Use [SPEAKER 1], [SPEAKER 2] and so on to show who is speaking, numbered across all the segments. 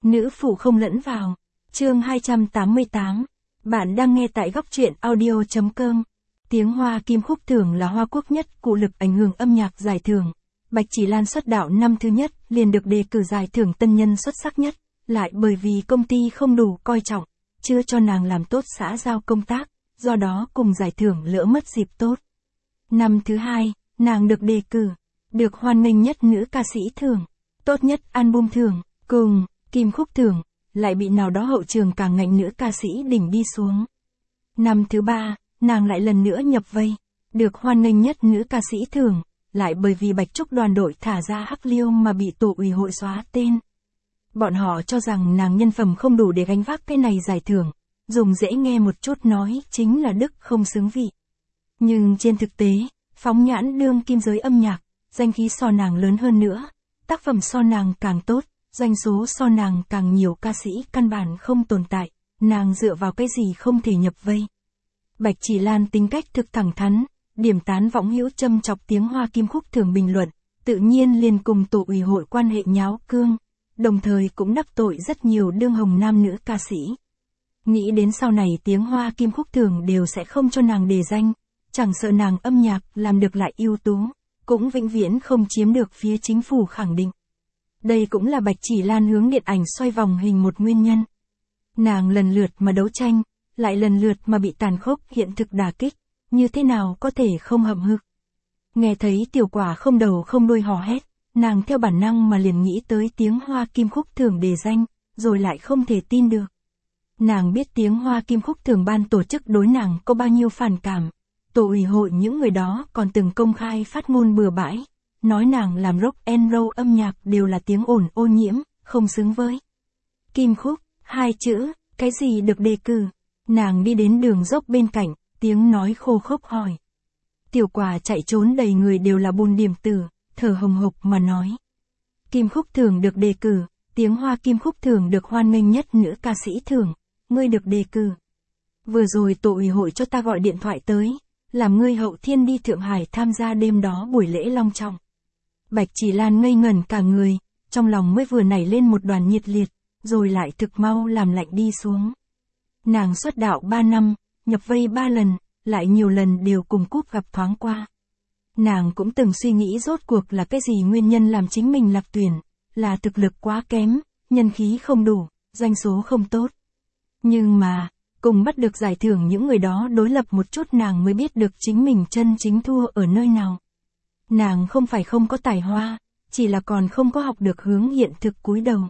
[SPEAKER 1] Nữ phụ không lẫn vào. Chương 288. Bạn đang nghe tại góc truyện audio.com. Tiếng Hoa Kim Khúc Thưởng là Hoa Quốc nhất cụ lực ảnh hưởng âm nhạc giải thưởng. Bạch Chỉ Lan xuất đạo năm thứ nhất, liền được đề cử giải thưởng tân nhân xuất sắc nhất, lại bởi vì công ty không đủ coi trọng, chưa cho nàng làm tốt xã giao công tác, do đó cùng giải thưởng lỡ mất dịp tốt. Năm thứ hai, nàng được đề cử, được hoan nghênh nhất nữ ca sĩ thưởng, tốt nhất album thưởng, cùng Kim Khúc Thưởng, lại bị nào đó hậu trường càng ngạnh nữ ca sĩ đỉnh đi xuống. Năm thứ ba, nàng lại lần nữa nhập vây, được hoan nghênh nhất nữ ca sĩ thưởng, lại bởi vì Bạch Trúc đoàn đội thả ra Hắc Liêu mà bị tổ ủy hội xóa tên. Bọn họ cho rằng nàng nhân phẩm không đủ để gánh vác cái này giải thưởng, dùng dễ nghe một chút nói chính là đức không xứng vị. Nhưng trên thực tế, phóng nhãn đương kim giới âm nhạc, danh khí so nàng lớn hơn nữa, tác phẩm so nàng càng tốt, doanh số so nàng càng nhiều ca sĩ căn bản không tồn tại, nàng dựa vào cái gì không thể nhập vây. Bạch Chỉ Lan tính cách thực thẳng thắn, điểm tán võng hữu châm chọc tiếng Hoa Kim Khúc Thưởng bình luận, tự nhiên liền cùng tổ ủy hội quan hệ nháo cương, đồng thời cũng đắc tội rất nhiều đương hồng nam nữ ca sĩ. Nghĩ đến sau này tiếng Hoa Kim Khúc Thưởng đều sẽ không cho nàng đề danh, chẳng sợ nàng âm nhạc làm được lại ưu tú, cũng vĩnh viễn không chiếm được phía chính phủ khẳng định. Đây cũng là Bạch Chỉ Lan hướng điện ảnh xoay vòng hình một nguyên nhân. Nàng lần lượt mà đấu tranh, lại lần lượt mà bị tàn khốc hiện thực đả kích, như thế nào có thể không hậm hực. Nghe thấy Tiểu Quả không đầu không đuôi hò hét, nàng theo bản năng mà liền nghĩ tới tiếng Hoa Kim Khúc Thưởng đề danh, rồi lại không thể tin được. Nàng biết tiếng Hoa Kim Khúc Thưởng ban tổ chức đối nàng có bao nhiêu phản cảm, tổ ủy hội những người đó còn từng công khai phát ngôn bừa bãi, nói nàng làm rock and roll âm nhạc đều là tiếng ồn ô nhiễm, không xứng với Kim Khúc, hai chữ, cái gì được đề cử. Nàng đi đến đường dốc bên cạnh, tiếng nói khô khốc hỏi. Tiểu Quả chạy trốn đầy người đều là bùn điểm tử, thở hồng hộc mà nói. Kim Khúc Thưởng được đề cử, tiếng Hoa Kim Khúc Thưởng được hoan nghênh nhất nữ ca sĩ thưởng, ngươi được đề cử. Vừa rồi tổ ủy hội cho ta gọi điện thoại tới, làm ngươi hậu thiên đi Thượng Hải tham gia đêm đó buổi lễ long trọng. Bạch Chỉ Lan ngây ngẩn cả người, trong lòng mới vừa nảy lên một đoàn nhiệt liệt, rồi lại thực mau làm lạnh đi xuống. Nàng xuất đạo 3 năm, nhập vây 3 lần, lại nhiều lần đều cùng cúp gặp thoáng qua. Nàng cũng từng suy nghĩ rốt cuộc là cái gì nguyên nhân làm chính mình lạc tuyển, là thực lực quá kém, nhân khí không đủ, doanh số không tốt. Nhưng mà, cùng bắt được giải thưởng những người đó đối lập một chút nàng mới biết được chính mình chân chính thua ở nơi nào. Nàng không phải không có tài hoa, chỉ là còn không có học được hướng hiện thực cúi đầu.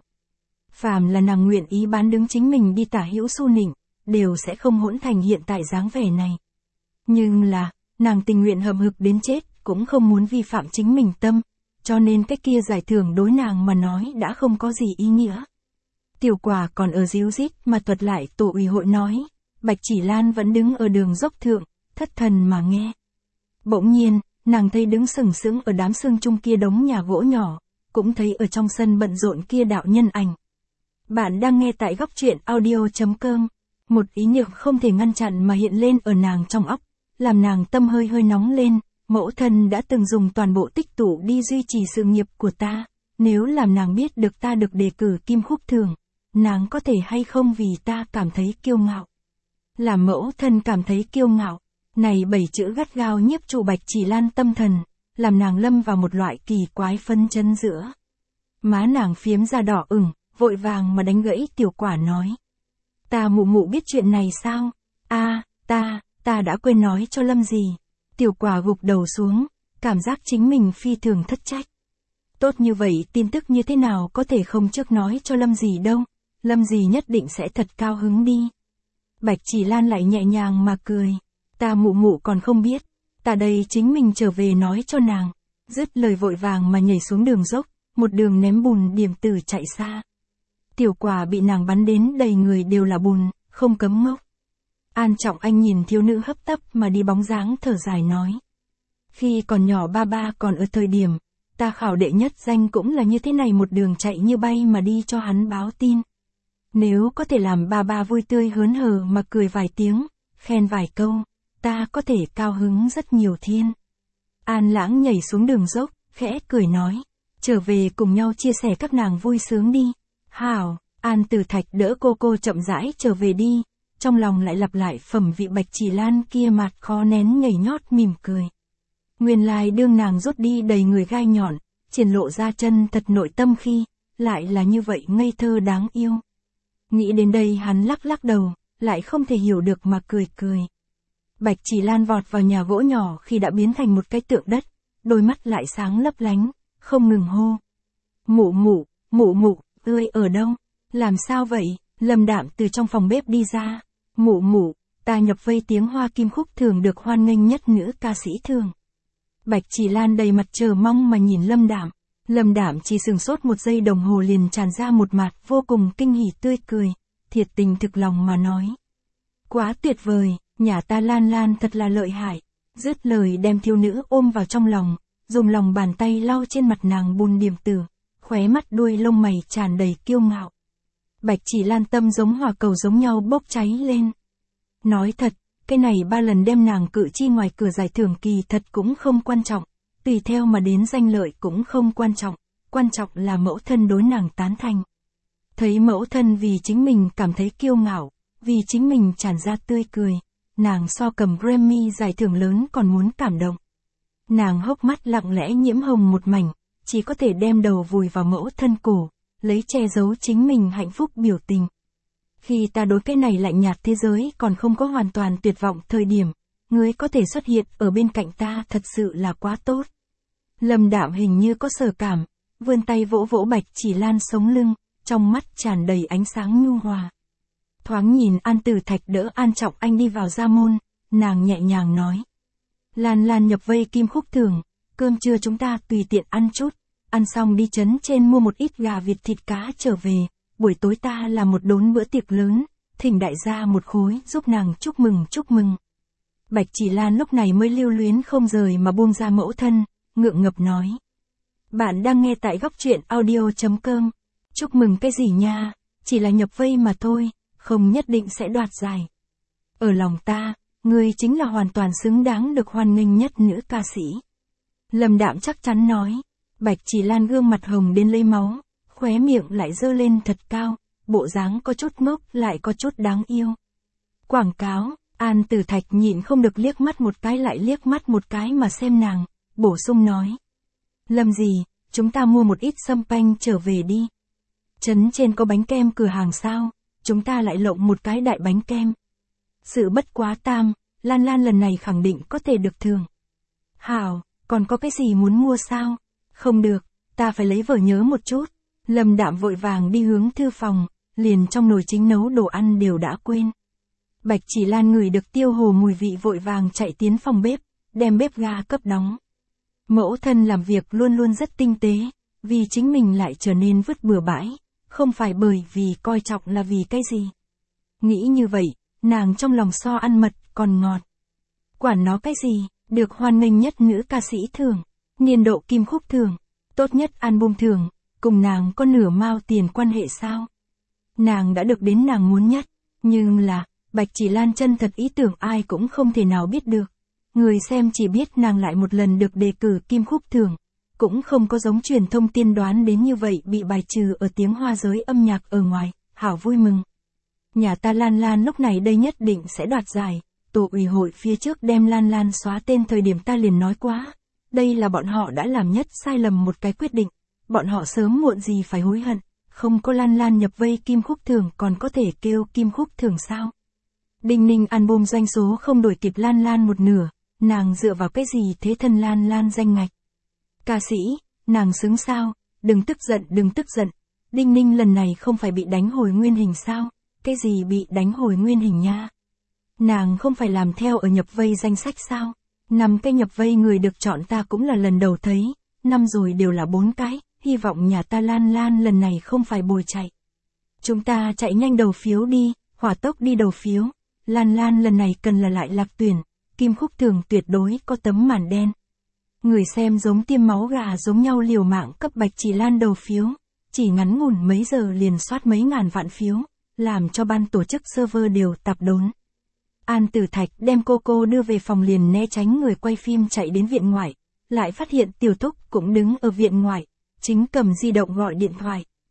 [SPEAKER 1] Phàm là nàng nguyện ý bán đứng chính mình đi tả hữu xu nịnh, đều sẽ không hỗn thành hiện tại dáng vẻ này. Nhưng là, nàng tình nguyện hậm hực đến chết, cũng không muốn vi phạm chính mình tâm, cho nên cái kia giải thưởng đối nàng mà nói đã không có gì ý nghĩa. Tiểu Quả còn ở díu dít mà thuật lại tổ ủy hội nói, Bạch Chỉ Lan vẫn đứng ở đường dốc thượng, thất thần mà nghe. Bỗng nhiên, nàng thấy đứng sừng sững ở đám sương chung kia đống nhà gỗ nhỏ, cũng thấy ở trong sân bận rộn kia đạo nhân ảnh. Bạn đang nghe tại góc truyện audio.com. Một ý niệm không thể ngăn chặn mà hiện lên ở nàng trong óc, làm nàng tâm hơi hơi nóng lên, mẫu thân đã từng dùng toàn bộ tích tụ đi duy trì sự nghiệp của ta, nếu làm nàng biết được ta được đề cử Kim Khúc Thưởng, nàng có thể hay không vì ta cảm thấy kiêu ngạo. Làm mẫu thân cảm thấy kiêu ngạo, này 7 chữ gắt gao nhiếp trụ Bạch Chỉ Lan tâm thần, làm nàng lâm vào một loại kỳ quái phân chân giữa. Má nàng phiếm ra đỏ ửng, vội vàng mà đánh gãy Tiểu Quả nói. Ta mụ biết chuyện này sao? Ta đã quên nói cho Lâm Dì. Tiểu Quả gục đầu xuống, cảm giác chính mình phi thường thất trách. Tốt như vậy tin tức như thế nào có thể không trước nói cho Lâm Dì đâu, Lâm Dì nhất định sẽ thật cao hứng đi. Bạch Chỉ Lan lại nhẹ nhàng mà cười. Ta mụ còn không biết, ta đây chính mình trở về nói cho nàng. Dứt lời vội vàng mà nhảy xuống đường dốc, một đường ném bùn điểm tử chạy xa. Tiểu Quả bị nàng bắn đến đầy người đều là bùn, không cấm ngốc. An Trọng Anh nhìn thiếu nữ hấp tấp mà đi bóng dáng thở dài nói. Khi còn nhỏ ba còn ở thời điểm, ta khảo đệ nhất danh cũng là như thế này, một đường chạy như bay mà đi cho hắn báo tin. Nếu có thể làm ba vui tươi hớn hở mà cười vài tiếng, khen vài câu, ta có thể cao hứng rất nhiều thiên. An Lãng nhảy xuống đường dốc, khẽ cười nói. Trở về cùng nhau chia sẻ các nàng vui sướng đi. Hảo, An Tử Thạch đỡ cô chậm rãi trở về đi, trong lòng lại lặp lại phẩm vị Bạch Chỉ Lan kia mặt khó nén nhảy nhót mỉm cười. Nguyên lai đương nàng rút đi đầy người gai nhọn, triển lộ ra chân thật nội tâm khi, lại là như vậy ngây thơ đáng yêu. Nghĩ đến đây hắn lắc đầu, lại không thể hiểu được mà cười. Bạch Chỉ Lan vọt vào nhà gỗ nhỏ khi đã biến thành một cái tượng đất, đôi mắt lại sáng lấp lánh, không ngừng hô. Mụ, ơi ở đâu? Làm sao vậy? Lâm Đạm từ trong phòng bếp đi ra. Mụ, ta nhập vây tiếng Hoa Kim Khúc Thường được hoan nghênh nhất nữ ca sĩ thường. Bạch Chỉ Lan đầy mặt chờ mong mà nhìn Lâm Đạm. Lâm Đạm chỉ sừng sốt một giây đồng hồ liền tràn ra một mặt vô cùng kinh hỉ tươi cười, thiệt tình thực lòng mà nói. Quá tuyệt vời, nhà ta Lan thật là lợi hại. Dứt lời đem thiếu nữ ôm vào trong lòng, dùng lòng bàn tay lau trên mặt nàng bùn điểm tử, khóe mắt đuôi lông mày tràn đầy kiêu ngạo. Bạch Chỉ Lan tâm giống hỏa cầu giống nhau bốc cháy lên. Nói thật, cái này 3 lần đem nàng cự chi ngoài cửa giải thưởng kỳ thật cũng không quan trọng, tùy theo mà đến danh lợi cũng không quan trọng là mẫu thân đối nàng tán thành. Thấy mẫu thân vì chính mình cảm thấy kiêu ngạo, vì chính mình tràn ra tươi cười, nàng so cầm Grammy giải thưởng lớn còn muốn cảm động. Nàng hốc mắt lặng lẽ nhiễm hồng một mảnh, chỉ có thể đem đầu vùi vào mẫu thân cổ, lấy che giấu chính mình hạnh phúc biểu tình. Khi ta đối cái này lạnh nhạt thế giới còn không có hoàn toàn tuyệt vọng thời điểm, ngươi có thể xuất hiện ở bên cạnh ta thật sự là quá tốt. Lâm Đạm hình như có sở cảm, vươn tay vỗ Bạch Chỉ Lan sống lưng, trong mắt tràn đầy ánh sáng nhu hòa. Thoáng nhìn An Tử Thạch đỡ An Trọng Anh đi vào ra môn, nàng nhẹ nhàng nói. Lan nhập vây Kim Khúc Thường, cơm trưa chúng ta tùy tiện ăn chút, ăn xong đi trấn trên mua một ít gà vịt thịt cá trở về, buổi tối ta làm một đốn bữa tiệc lớn, thỉnh đại gia một khối giúp nàng chúc mừng. Bạch Chỉ Lan lúc này mới lưu luyến không rời mà buông ra mẫu thân, ngượng ngập nói. Bạn đang nghe tại góc truyện audio.com. Chúc mừng cái gì nha, chỉ là nhập vây mà thôi, không nhất định sẽ đoạt giải. Ở lòng ta, ngươi chính là hoàn toàn xứng đáng được hoan nghênh nhất nữ ca sĩ. Lâm Đạm chắc chắn nói. Bạch Chỉ Lan gương mặt hồng đến lấy máu, khóe miệng lại dơ lên thật cao, bộ dáng có chút ngốc lại có chút đáng yêu. Quảng cáo, An Tử Thạch nhịn không được liếc mắt một cái lại liếc mắt một cái mà xem nàng, bổ sung nói. Lâm gì, chúng ta mua một ít sâm panh trở về đi. Trấn trên có bánh kem cửa hàng sao, chúng ta lại lộng một cái đại bánh kem. Sự bất quá tam, Lan lần này khẳng định có thể được thưởng. Hảo, còn có cái gì muốn mua sao? Không được, ta phải lấy vở nhớ một chút. Lâm Đạm vội vàng đi hướng thư phòng, liền trong nồi chính nấu đồ ăn đều đã quên. Bạch Chỉ Lan ngửi được tiêu hồ mùi vị vội vàng chạy tiến phòng bếp, đem bếp ga cấp đóng. Mẫu thân làm việc luôn luôn rất tinh tế, vì chính mình lại trở nên vứt bừa bãi, không phải bởi vì coi trọng là vì cái gì. Nghĩ như vậy, nàng trong lòng so ăn mật còn ngọt. Quản nó cái gì, được hoan nghênh nhất nữ ca sĩ thường, niên độ Kim Khúc Thường, tốt nhất album thường, cùng nàng có nửa mao tiền quan hệ sao? Nàng đã được đến nàng muốn nhất, nhưng là, Bạch Chỉ Lan chân thật ý tưởng ai cũng không thể nào biết được. Người xem chỉ biết nàng lại một lần được đề cử Kim Khúc Thường, cũng không có giống truyền thông tiên đoán đến như vậy bị bài trừ ở tiếng Hoa giới âm nhạc ở ngoài, hảo vui mừng. Nhà ta Lan lúc này đây nhất định sẽ đoạt giải, tổ ủy hội phía trước đem Lan xóa tên thời điểm ta liền nói quá. Đây là bọn họ đã làm nhất sai lầm một cái quyết định, bọn họ sớm muộn gì phải hối hận, không có Lan nhập vây Kim Khúc Thường còn có thể kêu Kim Khúc Thường sao. Đinh Ninh album doanh số không đổi kịp Lan một nửa, nàng dựa vào cái gì thế thân Lan danh ngạch. Ca sĩ, nàng xứng sao, đừng tức giận, Đinh Ninh lần này không phải bị đánh hồi nguyên hình sao, cái gì bị đánh hồi nguyên hình nha. Nàng không phải làm theo ở nhập vây danh sách sao, 5 cái nhập vây người được chọn ta cũng là lần đầu thấy, năm rồi đều là 4 cái, hy vọng nhà ta Lan lần này không phải bồi chạy. Chúng ta chạy nhanh đầu phiếu đi, hỏa tốc đi đầu phiếu, Lan lần này cần là lại lạc tuyển, Kim Khúc Thường tuyệt đối có tấm màn đen. Người xem giống tiêm máu gà giống nhau liều mạng cấp Bạch Chỉ Lan đầu phiếu, chỉ ngắn ngủn mấy giờ liền soát mấy ngàn vạn phiếu, làm cho ban tổ chức server đều tạp đốn. An Tử Thạch đem cô đưa về phòng liền né tránh người quay phim chạy đến viện ngoại, lại phát hiện Tiểu Thúc cũng đứng ở viện ngoại, chính cầm di động gọi điện thoại.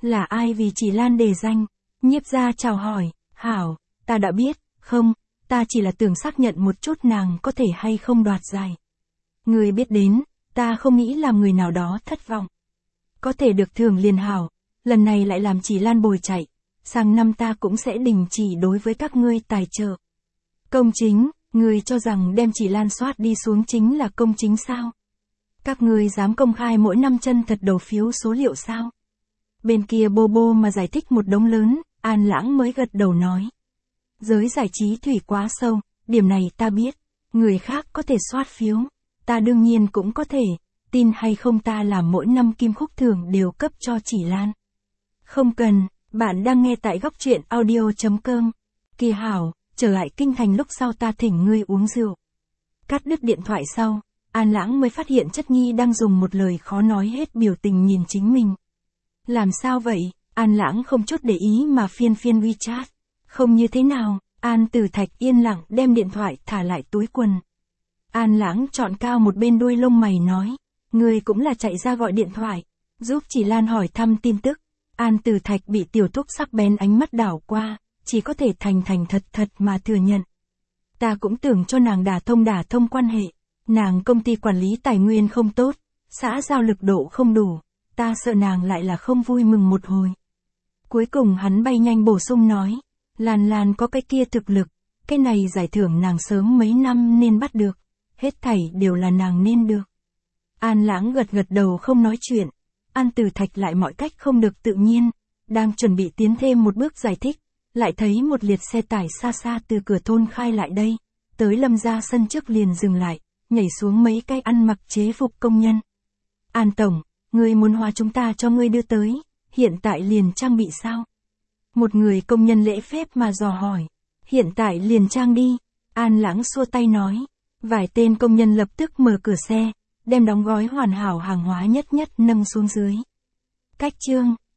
[SPEAKER 1] Là ai vì chỉ Lan đề danh? Nhiếp gia chào hỏi, hảo, ta đã biết, không, ta chỉ là tưởng xác nhận một chút nàng có thể hay không đoạt giải. Người biết đến, ta không nghĩ làm người nào đó thất vọng. Có thể được thưởng liền hảo, lần này lại làm chỉ Lan bồi chạy, sang năm ta cũng sẽ đình chỉ đối với các ngươi tài trợ. Công chính, người cho rằng đem chỉ Lan soát đi xuống chính là công chính sao? Các ngươi dám công khai mỗi năm chân thật đầu phiếu số liệu sao? Bên kia bô bô mà giải thích một đống lớn, An Lãng mới gật đầu nói. Giới giải trí thủy quá sâu, điểm này ta biết, người khác có thể soát phiếu, ta đương nhiên cũng có thể, tin hay không ta làm mỗi năm kim khúc thưởng đều cấp cho chỉ Lan. Không cần, bạn đang nghe tại góc truyện audio.com. Kỳ hảo, trở lại kinh thành lúc sau ta thỉnh ngươi uống rượu. Cắt đứt điện thoại sau, An Lãng mới phát hiện Chất Nhi đang dùng một lời khó nói hết biểu tình nhìn chính mình. Làm sao vậy? An Lãng không chút để ý mà phiên WeChat. Không như thế nào, An Tử Thạch yên lặng đem điện thoại thả lại túi quần. An Lãng chọn cao một bên đuôi lông mày nói, người cũng là chạy ra gọi điện thoại, giúp chỉ Lan hỏi thăm tin tức. An Tử Thạch bị tiểu thúc sắc bén ánh mắt đảo qua, chỉ có thể thành thật mà thừa nhận. Ta cũng tưởng cho nàng đả thông quan hệ, nàng công ty quản lý tài nguyên không tốt, xã giao lực độ không đủ, ta sợ nàng lại là không vui mừng một hồi. Cuối cùng hắn bay nhanh bổ sung nói, Lan có cái kia thực lực, cái này giải thưởng nàng sớm mấy năm nên bắt được, hết thảy đều là nàng nên được. An Lãng gật đầu không nói chuyện, An Tử Thạch lại mọi cách không được tự nhiên, đang chuẩn bị tiến thêm một bước giải thích, lại thấy một liệt xe tải xa từ cửa thôn khai lại đây, tới Lâm gia sân trước liền dừng lại, nhảy xuống mấy cái ăn mặc chế phục công nhân. An Tổng, ngươi muốn hoa chúng ta cho ngươi đưa tới, hiện tại liền trang bị sao? Một người công nhân lễ phép mà dò hỏi, hiện tại liền trang đi, An Lãng xua tay nói, vài tên công nhân lập tức mở cửa xe, đem đóng gói hoàn hảo hàng hóa nhất nâng xuống dưới. Cách chương